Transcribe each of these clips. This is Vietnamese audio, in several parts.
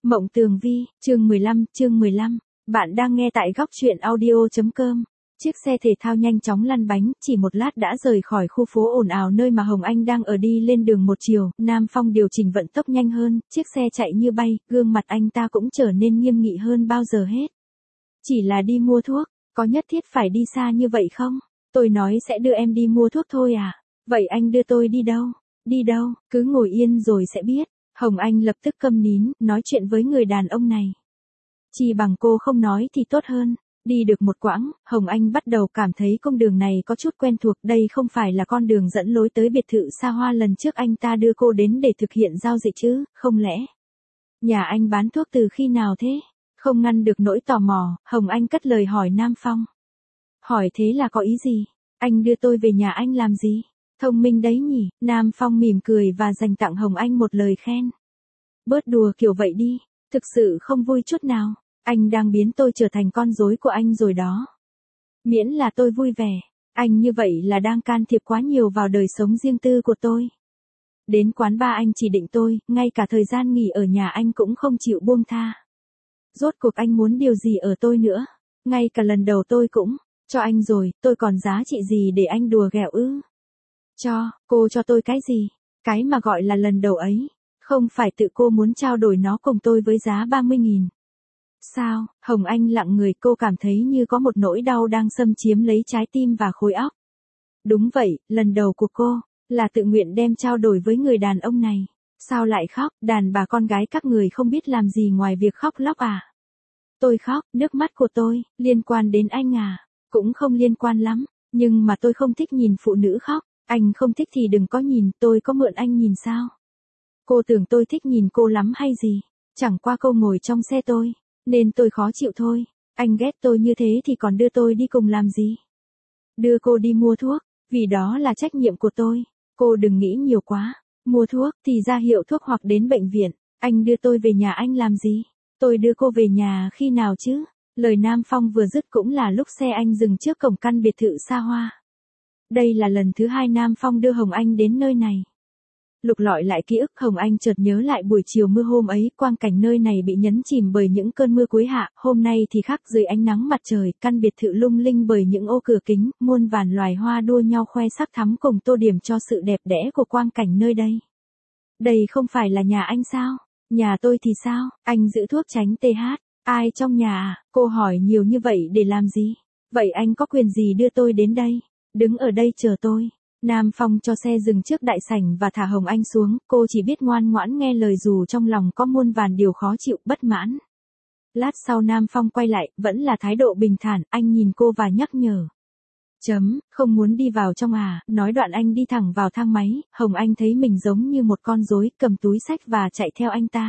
Mộng Tường Vi, chương 15, bạn đang nghe tại góc truyện audio.com. Chiếc xe thể thao nhanh chóng lăn bánh, chỉ một lát đã rời khỏi khu phố ồn ào nơi mà Hồng Anh đang ở đi lên đường một chiều. Nam Phong điều chỉnh vận tốc nhanh hơn, chiếc xe chạy như bay, gương mặt anh ta cũng trở nên nghiêm nghị hơn bao giờ hết. Chỉ là đi mua thuốc, có nhất thiết phải đi xa như vậy không? Tôi nói sẽ đưa em đi mua thuốc thôi à? Vậy anh đưa tôi đi đâu? Đi đâu, cứ ngồi yên rồi sẽ biết. Hồng Anh lập tức câm nín, nói chuyện với người đàn ông này. Chỉ bằng cô không nói thì tốt hơn. Đi được một quãng, Hồng Anh bắt đầu cảm thấy con đường này có chút quen thuộc. Đây không phải là con đường dẫn lối tới biệt thự xa hoa lần trước anh ta đưa cô đến để thực hiện giao dịch chứ, không lẽ? Nhà anh bán thuốc từ khi nào thế? Không ngăn được nỗi tò mò, Hồng Anh cất lời hỏi Nam Phong. Hỏi thế là có ý gì? Anh đưa tôi về nhà anh làm gì? Thông minh đấy nhỉ, Nam Phong mỉm cười và dành tặng Hồng Anh một lời khen. Bớt đùa kiểu vậy đi, thực sự không vui chút nào, anh đang biến tôi trở thành con rối của anh rồi đó. Miễn là tôi vui vẻ, anh như vậy là đang can thiệp quá nhiều vào đời sống riêng tư của tôi. Đến quán bar anh chỉ định tôi, ngay cả thời gian nghỉ ở nhà anh cũng không chịu buông tha. Rốt cuộc anh muốn điều gì ở tôi nữa, ngay cả lần đầu tôi cũng cho anh rồi, tôi còn giá trị gì để anh đùa ghẹo ư? Cô cho tôi cái gì? Cái mà gọi là lần đầu ấy, không phải tự cô muốn trao đổi nó cùng tôi với giá 30.000. Sao? Hồng Anh lặng người, cô cảm thấy như có một nỗi đau đang xâm chiếm lấy trái tim và khối óc. Đúng vậy, lần đầu của cô, là tự nguyện đem trao đổi với người đàn ông này. Sao lại khóc, đàn bà con gái các người không biết làm gì ngoài việc khóc lóc à? Tôi khóc, nước mắt của tôi, liên quan đến anh à? Cũng không liên quan lắm, nhưng mà tôi không thích nhìn phụ nữ khóc. Anh không thích thì đừng có nhìn, tôi có mượn anh nhìn sao? Cô tưởng tôi thích nhìn cô lắm hay gì? Chẳng qua cô ngồi trong xe tôi, nên tôi khó chịu thôi. Anh ghét tôi như thế thì còn đưa tôi đi cùng làm gì? Đưa cô đi mua thuốc, vì đó là trách nhiệm của tôi. Cô đừng nghĩ nhiều quá. Mua thuốc thì ra hiệu thuốc hoặc đến bệnh viện. Anh đưa tôi về nhà anh làm gì? Tôi đưa cô về nhà khi nào chứ? Lời Nam Phong vừa dứt cũng là lúc xe anh dừng trước cổng căn biệt thự xa hoa. Đây là lần thứ hai Nam Phong đưa Hồng Anh đến nơi này. Lục lọi lại ký ức, Hồng Anh chợt nhớ lại buổi chiều mưa hôm ấy, quang cảnh nơi này bị nhấn chìm bởi những cơn mưa cuối hạ, hôm nay thì khác, dưới ánh nắng mặt trời, căn biệt thự lung linh bởi những ô cửa kính, muôn vàn loài hoa đua nhau khoe sắc thắm cùng tô điểm cho sự đẹp đẽ của quang cảnh nơi đây. Đây không phải là nhà anh sao? Nhà tôi thì sao? Anh giữ thuốc tránh TH. Ai trong nhà à? Cô hỏi nhiều như vậy để làm gì? Vậy anh có quyền gì đưa tôi đến đây? Đứng ở đây chờ tôi. Nam Phong cho xe dừng trước đại sảnh và thả Hồng Anh xuống, cô chỉ biết ngoan ngoãn nghe lời dù trong lòng có muôn vàn điều khó chịu, bất mãn. Lát sau Nam Phong quay lại, vẫn là thái độ bình thản, anh nhìn cô và nhắc nhở. Không muốn đi vào trong à? Nói đoạn anh đi thẳng vào thang máy, Hồng Anh thấy mình giống như một con rối, cầm túi xách và chạy theo anh ta.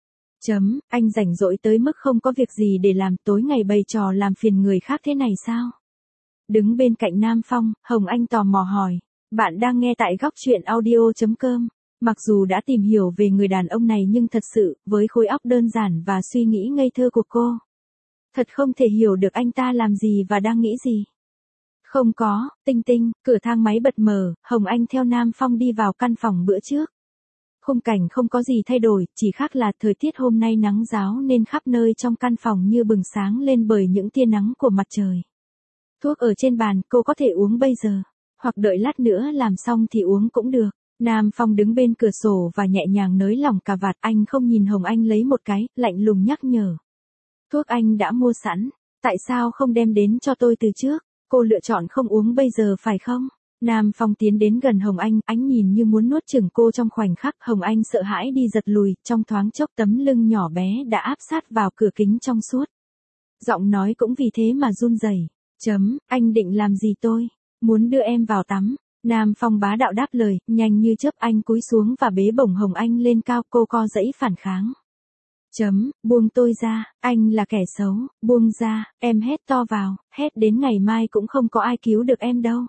Anh rảnh rỗi tới mức không có việc gì để làm, tối ngày bày trò làm phiền người khác thế này sao? Đứng bên cạnh Nam Phong, Hồng Anh tò mò hỏi. Bạn đang nghe tại góc truyện audio.com. Mặc dù đã tìm hiểu về người đàn ông này nhưng thật sự, với khối óc đơn giản và suy nghĩ ngây thơ của cô, thật không thể hiểu được anh ta làm gì và đang nghĩ gì. Không có, tinh, cửa thang máy bật mở, Hồng Anh theo Nam Phong đi vào căn phòng bữa trước. Khung cảnh không có gì thay đổi, chỉ khác là thời tiết hôm nay nắng ráo nên khắp nơi trong căn phòng như bừng sáng lên bởi những tia nắng của mặt trời. Thuốc ở trên bàn, cô có thể uống bây giờ, hoặc đợi lát nữa làm xong thì uống cũng được. Nam Phong đứng bên cửa sổ và nhẹ nhàng nới lỏng cà vạt, anh không nhìn Hồng Anh lấy một cái, lạnh lùng nhắc nhở. Thuốc anh đã mua sẵn, tại sao không đem đến cho tôi từ trước? Cô lựa chọn không uống bây giờ phải không? Nam Phong tiến đến gần Hồng Anh, ánh nhìn như muốn nuốt chửng cô trong khoảnh khắc. Hồng Anh sợ hãi đi giật lùi, trong thoáng chốc tấm lưng nhỏ bé đã áp sát vào cửa kính trong suốt. Giọng nói cũng vì thế mà run rẩy. Anh định làm gì tôi? Muốn đưa em vào tắm. Nam Phong bá đạo đáp lời, nhanh như chớp anh cúi xuống và bế bổng Hồng Anh lên cao, cô co giãy phản kháng. Buông tôi ra, anh là kẻ xấu, buông ra, em hét to vào, hét đến ngày mai cũng không có ai cứu được em đâu.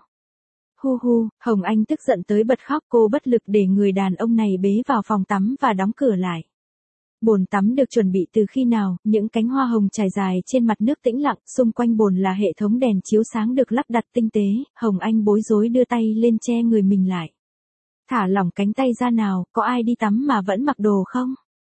Hồng Anh tức giận tới bật khóc, cô bất lực để người đàn ông này bế vào phòng tắm và đóng cửa lại. Bồn tắm được chuẩn bị từ khi nào, những cánh hoa hồng trải dài trên mặt nước tĩnh lặng, xung quanh bồn là hệ thống đèn chiếu sáng được lắp đặt tinh tế, Hồng Anh bối rối đưa tay lên che người mình lại. Thả lỏng cánh tay ra nào, có ai đi tắm mà vẫn mặc đồ không?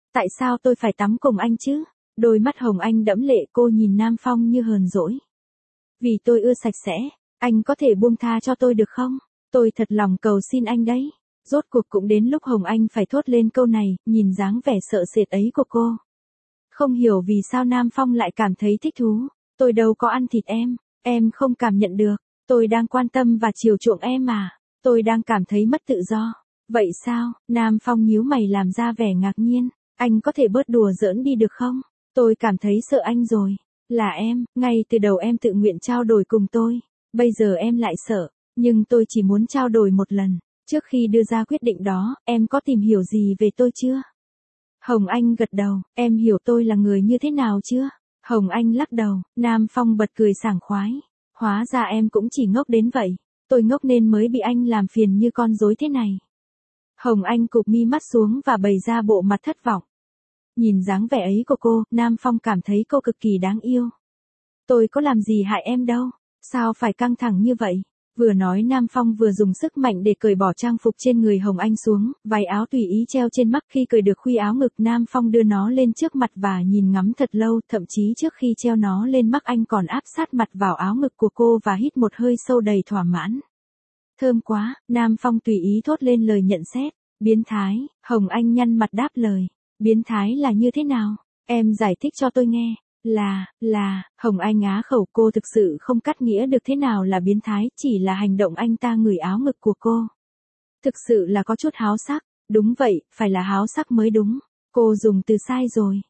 Tại sao tôi phải tắm cùng anh chứ? Đôi mắt Hồng Anh đẫm lệ, cô nhìn Nam Phong như hờn dỗi. Vì tôi ưa sạch sẽ, anh có thể buông tha cho tôi được không? Tôi thật lòng cầu xin anh đấy. Rốt cuộc cũng đến lúc Hồng Anh phải thốt lên câu này, nhìn dáng vẻ sợ sệt ấy của cô. Không hiểu vì sao Nam Phong lại cảm thấy thích thú. Tôi đâu có ăn thịt em không cảm nhận được. Tôi đang quan tâm và chiều chuộng em mà. Tôi đang cảm thấy mất tự do. Vậy sao? Nam Phong nhíu mày làm ra vẻ ngạc nhiên. Anh có thể bớt đùa giỡn đi được không? Tôi cảm thấy sợ anh rồi. Là em, ngay từ đầu em tự nguyện trao đổi cùng tôi. Bây giờ em lại sợ. Nhưng tôi chỉ muốn trao đổi một lần. Trước khi đưa ra quyết định đó, em có tìm hiểu gì về tôi chưa? Hồng Anh gật đầu, em hiểu tôi là người như thế nào chưa? Hồng Anh lắc đầu, Nam Phong bật cười sảng khoái. Hóa ra em cũng chỉ ngốc đến vậy. Tôi ngốc nên mới bị anh làm phiền như con rối thế này. Hồng Anh cụp mi mắt xuống và bày ra bộ mặt thất vọng. Nhìn dáng vẻ ấy của cô, Nam Phong cảm thấy cô cực kỳ đáng yêu. Tôi có làm gì hại em đâu. Sao phải căng thẳng như vậy? Vừa nói Nam Phong vừa dùng sức mạnh để cởi bỏ trang phục trên người Hồng Anh xuống, váy áo tùy ý treo trên mắt. Khi cởi được khuy áo ngực, Nam Phong đưa nó lên trước mặt và nhìn ngắm thật lâu, thậm chí trước khi treo nó lên mắt anh còn áp sát mặt vào áo ngực của cô và hít một hơi sâu đầy thỏa mãn. Thơm quá, Nam Phong tùy ý thốt lên lời nhận xét. Biến thái, Hồng Anh nhăn mặt đáp lời. Biến thái là như thế nào? Em giải thích cho tôi nghe. Hồng Anh á khẩu, cô thực sự không cắt nghĩa được thế nào là biến thái, chỉ là hành động anh ta ngửi áo ngực của cô. Thực sự là có chút háo sắc, đúng vậy, phải là háo sắc mới đúng. Cô dùng từ sai rồi.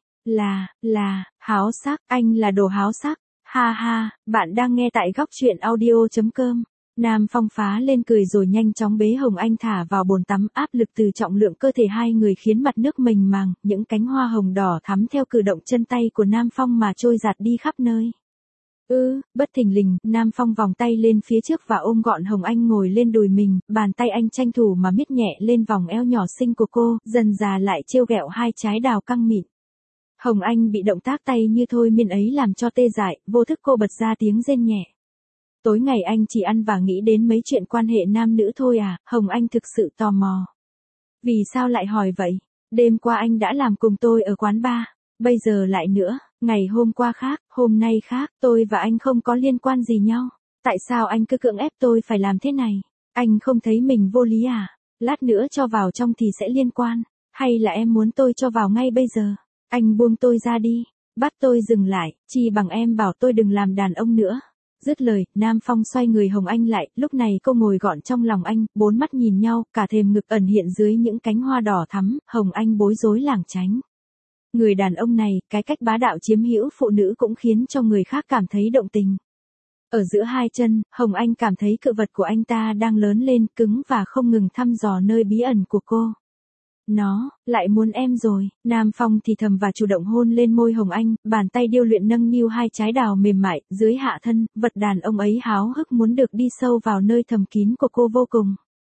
Háo sắc, anh là đồ háo sắc. Ha ha, bạn đang nghe tại góc truyện audio.com. Nam Phong phá lên cười rồi nhanh chóng bế Hồng Anh thả vào bồn tắm, áp lực từ trọng lượng cơ thể hai người khiến mặt nước mênh màng, những cánh hoa hồng đỏ thắm theo cử động chân tay của Nam Phong mà trôi giạt đi khắp nơi. Bất thình lình, Nam Phong vòng tay lên phía trước và ôm gọn Hồng Anh ngồi lên đùi mình, bàn tay anh tranh thủ mà miết nhẹ lên vòng eo nhỏ xinh của cô, dần dà lại trêu ghẹo hai trái đào căng mịn. Hồng Anh bị động tác tay như thôi miên ấy làm cho tê dại, vô thức cô bật ra tiếng rên nhẹ. Tối ngày anh chỉ ăn và nghĩ đến mấy chuyện quan hệ nam nữ thôi à? Hồng Anh thực sự tò mò. Vì sao lại hỏi vậy? Đêm qua anh đã làm cùng tôi ở quán bar, bây giờ lại nữa, ngày hôm qua khác, hôm nay khác, tôi và anh không có liên quan gì nhau. Tại sao anh cứ cưỡng ép tôi phải làm thế này? Anh không thấy mình vô lý à? Lát nữa cho vào trong thì sẽ liên quan, hay là em muốn tôi cho vào ngay bây giờ? Anh buông tôi ra đi, bắt tôi dừng lại, chi bằng em bảo tôi đừng làm đàn ông nữa. Dứt lời, Nam Phong xoay người Hồng Anh lại, lúc này cô ngồi gọn trong lòng anh, bốn mắt nhìn nhau, cả thềm ngực ẩn hiện dưới những cánh hoa đỏ thắm, Hồng Anh bối rối lảng tránh. Người đàn ông này, cái cách bá đạo chiếm hữu phụ nữ cũng khiến cho người khác cảm thấy động tình. Ở giữa hai chân, Hồng Anh cảm thấy cự vật của anh ta đang lớn lên, cứng và không ngừng thăm dò nơi bí ẩn của cô. Nó, lại muốn em rồi. Nam Phong thì thầm và chủ động hôn lên môi Hồng Anh, bàn tay điêu luyện nâng niu hai trái đào mềm mại, dưới hạ thân, vật đàn ông ấy háo hức muốn được đi sâu vào nơi thầm kín của cô vô cùng.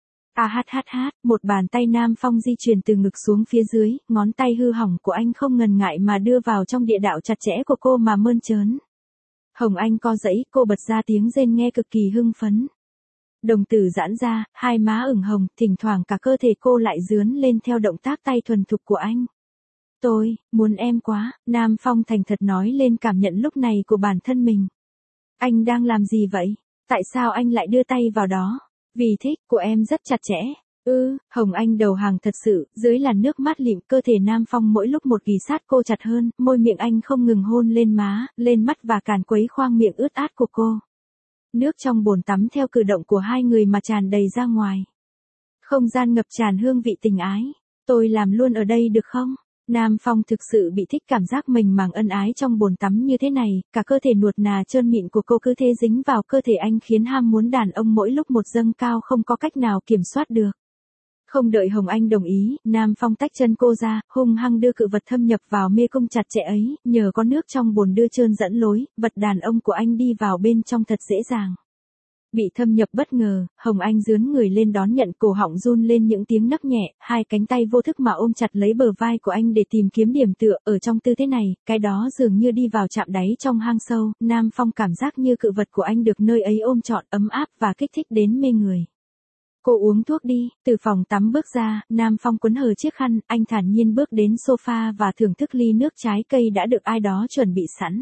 Một bàn tay Nam Phong di chuyển từ ngực xuống phía dưới, ngón tay hư hỏng của anh không ngần ngại mà đưa vào trong địa đạo chặt chẽ của cô mà mơn trớn. Hồng Anh co giãy, cô bật ra tiếng rên nghe cực kỳ hưng phấn. Đồng tử giãn ra, hai má ửng hồng, thỉnh thoảng cả cơ thể cô lại rướn lên theo động tác tay thuần thục của anh. Tôi, muốn em quá, Nam Phong thành thật nói lên cảm nhận lúc này của bản thân mình. Anh đang làm gì vậy? Tại sao anh lại đưa tay vào đó? Vì thích của em rất chặt chẽ. Hồng Anh đầu hàng thật sự, dưới làn nước mát lịm, cơ thể Nam Phong mỗi lúc một ghì sát cô chặt hơn, môi miệng anh không ngừng hôn lên má, lên mắt và càn quấy khoang miệng ướt át của cô. Nước trong bồn tắm theo cử động của hai người mà tràn đầy ra ngoài. Không gian ngập tràn hương vị tình ái. Tôi làm luôn ở đây được không? Nam Phong thực sự bị thích cảm giác mình màng ân ái trong bồn tắm như thế này, cả cơ thể nuột nà trơn mịn của cô cứ thế dính vào cơ thể anh khiến ham muốn đàn ông mỗi lúc một dâng cao không có cách nào kiểm soát được. Không đợi Hồng Anh đồng ý, Nam Phong tách chân cô ra, hung hăng đưa cự vật thâm nhập vào mê cung chặt chẽ ấy, nhờ có nước trong bồn đưa trơn dẫn lối, vật đàn ông của anh đi vào bên trong thật dễ dàng. Bị thâm nhập bất ngờ, Hồng Anh dướn người lên đón nhận, cổ họng run lên những tiếng nấc nhẹ, hai cánh tay vô thức mà ôm chặt lấy bờ vai của anh để tìm kiếm điểm tựa, ở trong tư thế này, cái đó dường như đi vào chạm đáy trong hang sâu, Nam Phong cảm giác như cự vật của anh được nơi ấy ôm trọn, ấm áp và kích thích đến mê người. Cô uống thuốc đi, từ phòng tắm bước ra, Nam Phong quấn hờ chiếc khăn, anh thản nhiên bước đến sofa và thưởng thức ly nước trái cây đã được ai đó chuẩn bị sẵn.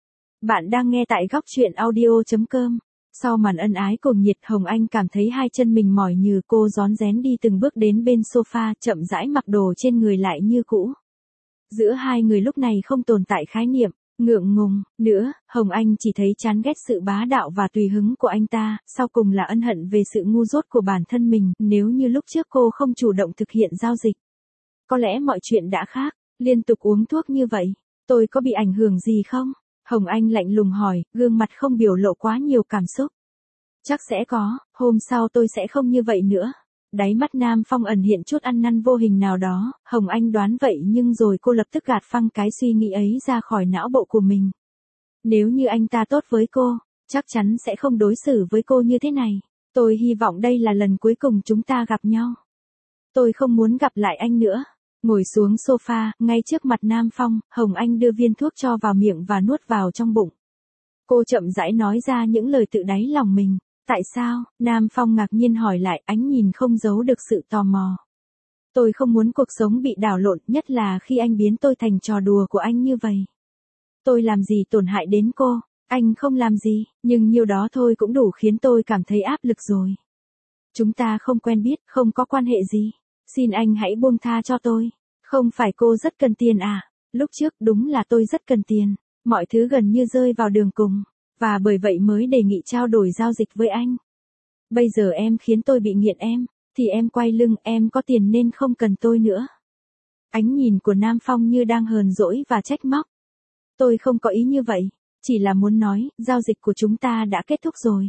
Bạn đang nghe tại góc chuyện audio.com. Sau màn ân ái cuồng nhiệt, Hồng Anh cảm thấy hai chân mình mỏi nhừ, cô rón rén đi từng bước đến bên sofa, chậm rãi mặc đồ trên người lại như cũ. Giữa hai người lúc này không tồn tại khái niệm ngượng ngùng nữa, Hồng Anh chỉ thấy chán ghét sự bá đạo và tùy hứng của anh ta, sau cùng là ân hận về sự ngu dốt của bản thân mình, nếu như lúc trước cô không chủ động thực hiện giao dịch. Có lẽ mọi chuyện đã khác, liên tục uống thuốc như vậy, tôi có bị ảnh hưởng gì không? Hồng Anh lạnh lùng hỏi, gương mặt không biểu lộ quá nhiều cảm xúc. Chắc sẽ có, hôm sau tôi sẽ không như vậy nữa. Đáy mắt Nam Phong ẩn hiện chút ăn năn vô hình nào đó, Hồng Anh đoán vậy nhưng rồi cô lập tức gạt phăng cái suy nghĩ ấy ra khỏi não bộ của mình. Nếu như anh ta tốt với cô, chắc chắn sẽ không đối xử với cô như thế này. Tôi hy vọng đây là lần cuối cùng chúng ta gặp nhau. Tôi không muốn gặp lại anh nữa. Ngồi xuống sofa, ngay trước mặt Nam Phong, Hồng Anh đưa viên thuốc cho vào miệng và nuốt vào trong bụng. Cô chậm rãi nói ra những lời tự đáy lòng mình. Tại sao? Nam Phong ngạc nhiên hỏi lại, ánh nhìn không giấu được sự tò mò. Tôi không muốn cuộc sống bị đảo lộn, nhất là khi anh biến tôi thành trò đùa của anh như vậy. Tôi làm gì tổn hại đến cô? Anh không làm gì, nhưng nhiêu đó thôi cũng đủ khiến tôi cảm thấy áp lực rồi. Chúng ta không quen biết, không có quan hệ gì. Xin anh hãy buông tha cho tôi. Không phải cô rất cần tiền à? Lúc trước đúng là tôi rất cần tiền. Mọi thứ gần như rơi vào đường cùng. Và bởi vậy mới đề nghị trao đổi giao dịch với anh. Bây giờ em khiến tôi bị nghiện em, thì em quay lưng, em có tiền nên không cần tôi nữa. Ánh nhìn của Nam Phong như đang hờn dỗi và trách móc. Tôi không có ý như vậy, chỉ là muốn nói, giao dịch của chúng ta đã kết thúc rồi.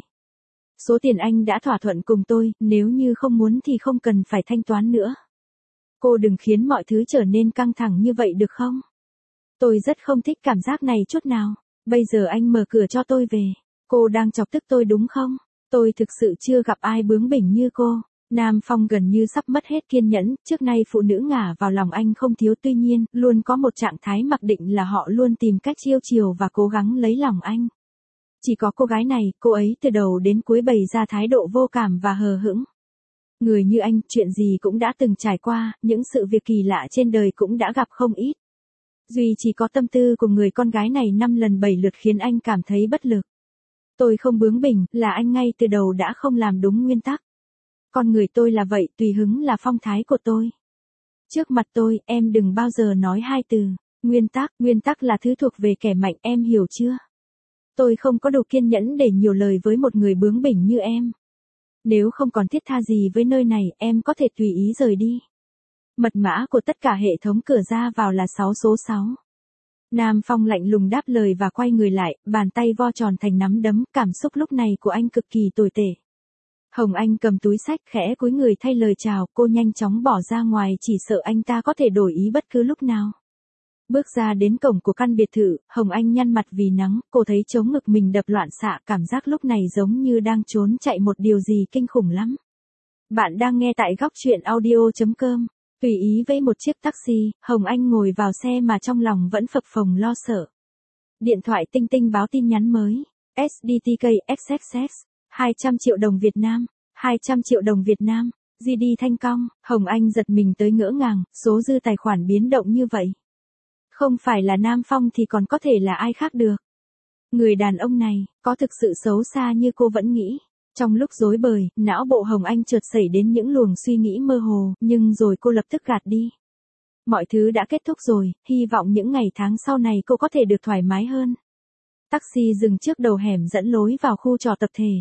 Số tiền anh đã thỏa thuận cùng tôi, nếu như không muốn thì không cần phải thanh toán nữa. Cô đừng khiến mọi thứ trở nên căng thẳng như vậy được không? Tôi rất không thích cảm giác này chút nào. Bây giờ anh mở cửa cho tôi về. Cô đang chọc tức tôi đúng không? Tôi thực sự chưa gặp ai bướng bỉnh như cô. Nam Phong gần như sắp mất hết kiên nhẫn, trước nay phụ nữ ngả vào lòng anh không thiếu, tuy nhiên, luôn có một trạng thái mặc định là họ luôn tìm cách chiêu chiều và cố gắng lấy lòng anh. Chỉ có cô gái này, cô ấy từ đầu đến cuối bày ra thái độ vô cảm và hờ hững. Người như anh, chuyện gì cũng đã từng trải qua, những sự việc kỳ lạ trên đời cũng đã gặp không ít. Duy chỉ có tâm tư của người con gái này 5 lần 7 lượt khiến anh cảm thấy bất lực. Tôi không bướng bỉnh, là anh ngay từ đầu đã không làm đúng nguyên tắc. Con người tôi là vậy, tùy hứng là phong thái của tôi. Trước mặt tôi, em đừng bao giờ nói hai từ, nguyên tắc là thứ thuộc về kẻ mạnh, em hiểu chưa? Tôi không có đủ kiên nhẫn để nhiều lời với một người bướng bỉnh như em. Nếu không còn thiết tha gì với nơi này, em có thể tùy ý rời đi. Mật mã của tất cả hệ thống cửa ra vào là 6 số 6. Nam Phong lạnh lùng đáp lời và quay người lại, bàn tay vo tròn thành nắm đấm, cảm xúc lúc này của anh cực kỳ tồi tệ. Hồng Anh cầm túi xách khẽ cúi người thay lời chào, cô nhanh chóng bỏ ra ngoài, chỉ sợ anh ta có thể đổi ý bất cứ lúc nào. Bước ra đến cổng của căn biệt thự, Hồng Anh nhăn mặt vì nắng, cô thấy trống ngực mình đập loạn xạ, cảm giác lúc này giống như đang trốn chạy một điều gì kinh khủng lắm. Bạn đang nghe tại góc chuyện audio.com. Tùy ý với một chiếc taxi, Hồng Anh ngồi vào xe mà trong lòng vẫn phập phồng lo sợ. Điện thoại tinh tinh báo tin nhắn mới. SDTK XXX. 200 triệu đồng Việt Nam. 200 triệu đồng Việt Nam. GD Thanh Cong. Hồng Anh giật mình tới ngỡ ngàng, số dư tài khoản biến động như vậy. Không phải là Nam Phong thì còn có thể là ai khác được. Người đàn ông này, có thực sự xấu xa như cô vẫn nghĩ. Trong lúc rối bời, não bộ Hồng Anh chợt xảy đến những luồng suy nghĩ mơ hồ, nhưng rồi cô lập tức gạt đi. Mọi thứ đã kết thúc rồi, hy vọng những ngày tháng sau này cô có thể được thoải mái hơn. Taxi dừng trước đầu hẻm dẫn lối vào khu trọ tập thể.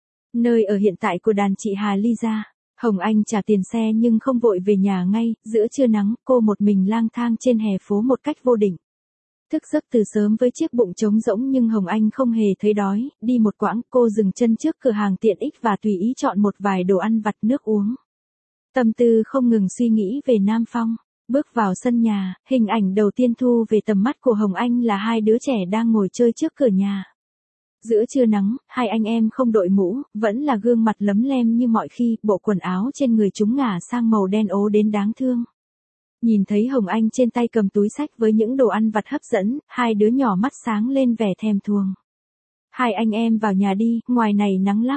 Nơi ở hiện tại của đàn chị Hà Ly ra. Hồng Anh trả tiền xe nhưng không vội về nhà ngay, giữa trưa nắng, cô một mình lang thang trên hè phố một cách vô định. Thức giấc từ sớm với chiếc bụng trống rỗng nhưng Hồng Anh không hề thấy đói, đi một quãng, cô dừng chân trước cửa hàng tiện ích và tùy ý chọn một vài đồ ăn vặt nước uống. Tâm tư không ngừng suy nghĩ về Nam Phong. Bước vào sân nhà, hình ảnh đầu tiên thu về tầm mắt của Hồng Anh là hai đứa trẻ đang ngồi chơi trước cửa nhà. Giữa trưa nắng, hai anh em không đội mũ, vẫn là gương mặt lấm lem như mọi khi, bộ quần áo trên người chúng ngả sang màu đen ố đến đáng thương. Nhìn thấy Hồng Anh trên tay cầm túi xách với những đồ ăn vặt hấp dẫn, hai đứa nhỏ mắt sáng lên vẻ thèm thuồng. Hai anh em vào nhà đi, ngoài này nắng lắm.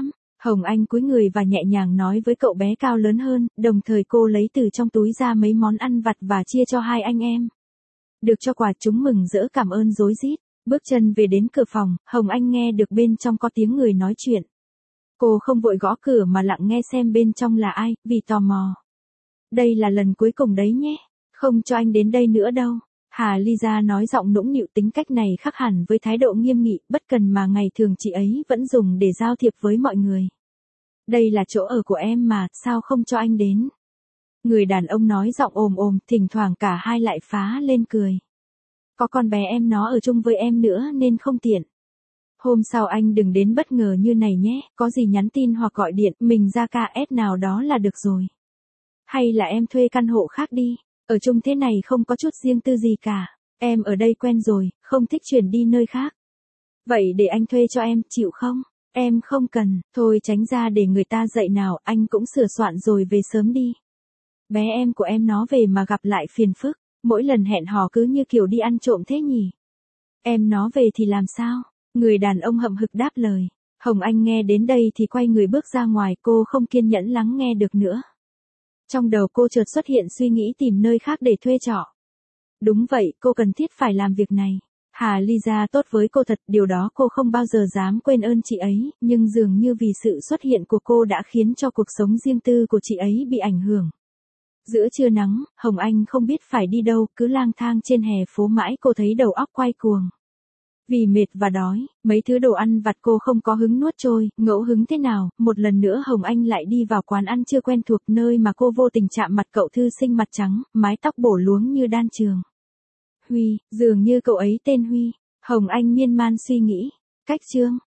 Hồng Anh cúi người và nhẹ nhàng nói với cậu bé cao lớn hơn, đồng thời cô lấy từ trong túi ra mấy món ăn vặt và chia cho hai anh em. Được cho quà chúng mừng rỡ cảm ơn rối rít. Bước chân về đến cửa phòng, Hồng Anh nghe được bên trong có tiếng người nói chuyện. Cô không vội gõ cửa mà lặng nghe xem bên trong là ai, vì tò mò. Đây là lần cuối cùng đấy nhé, không cho anh đến đây nữa đâu. Hà Lisa nói giọng nũng nịu, tính cách này khác hẳn với thái độ nghiêm nghị, bất cần mà ngày thường chị ấy vẫn dùng để giao thiệp với mọi người. Đây là chỗ ở của em mà, sao không cho anh đến? Người đàn ông nói giọng ồm ồm, thỉnh thoảng cả hai lại phá lên cười. Có con bé em nó ở chung với em nữa nên không tiện. Hôm sau anh đừng đến bất ngờ như này nhé, có gì nhắn tin hoặc gọi điện, mình ra KS nào đó là được rồi. Hay là em thuê căn hộ khác đi, ở chung thế này không có chút riêng tư gì cả, em ở đây quen rồi, không thích chuyển đi nơi khác. Vậy để anh thuê cho em, chịu không? Em không cần, thôi tránh ra để người ta dậy nào, anh cũng sửa soạn rồi về sớm đi. Bé em của em nó về mà gặp lại phiền phức, mỗi lần hẹn hò cứ như kiểu đi ăn trộm thế nhỉ. Em nó về thì làm sao? Người đàn ông hậm hực đáp lời. Hồng Anh nghe đến đây thì quay người bước ra ngoài, cô không kiên nhẫn lắng nghe được nữa. Trong đầu cô chợt xuất hiện suy nghĩ tìm nơi khác để thuê trọ. Đúng vậy, cô cần thiết phải làm việc này. Hà Lisa tốt với cô thật, điều đó cô không bao giờ dám quên ơn chị ấy, nhưng dường như vì sự xuất hiện của cô đã khiến cho cuộc sống riêng tư của chị ấy bị ảnh hưởng. Giữa trưa nắng, Hồng Anh không biết phải đi đâu, cứ lang thang trên hè phố mãi cô thấy đầu óc quay cuồng. Vì mệt và đói, mấy thứ đồ ăn vặt cô không có hứng nuốt trôi, ngẫu hứng thế nào, một lần nữa Hồng Anh lại đi vào quán ăn chưa quen thuộc, nơi mà cô vô tình chạm mặt cậu thư sinh mặt trắng, mái tóc bổ luống như đan trường. Huy, dường như cậu ấy tên Huy. Hồng Anh miên man suy nghĩ. Cách chương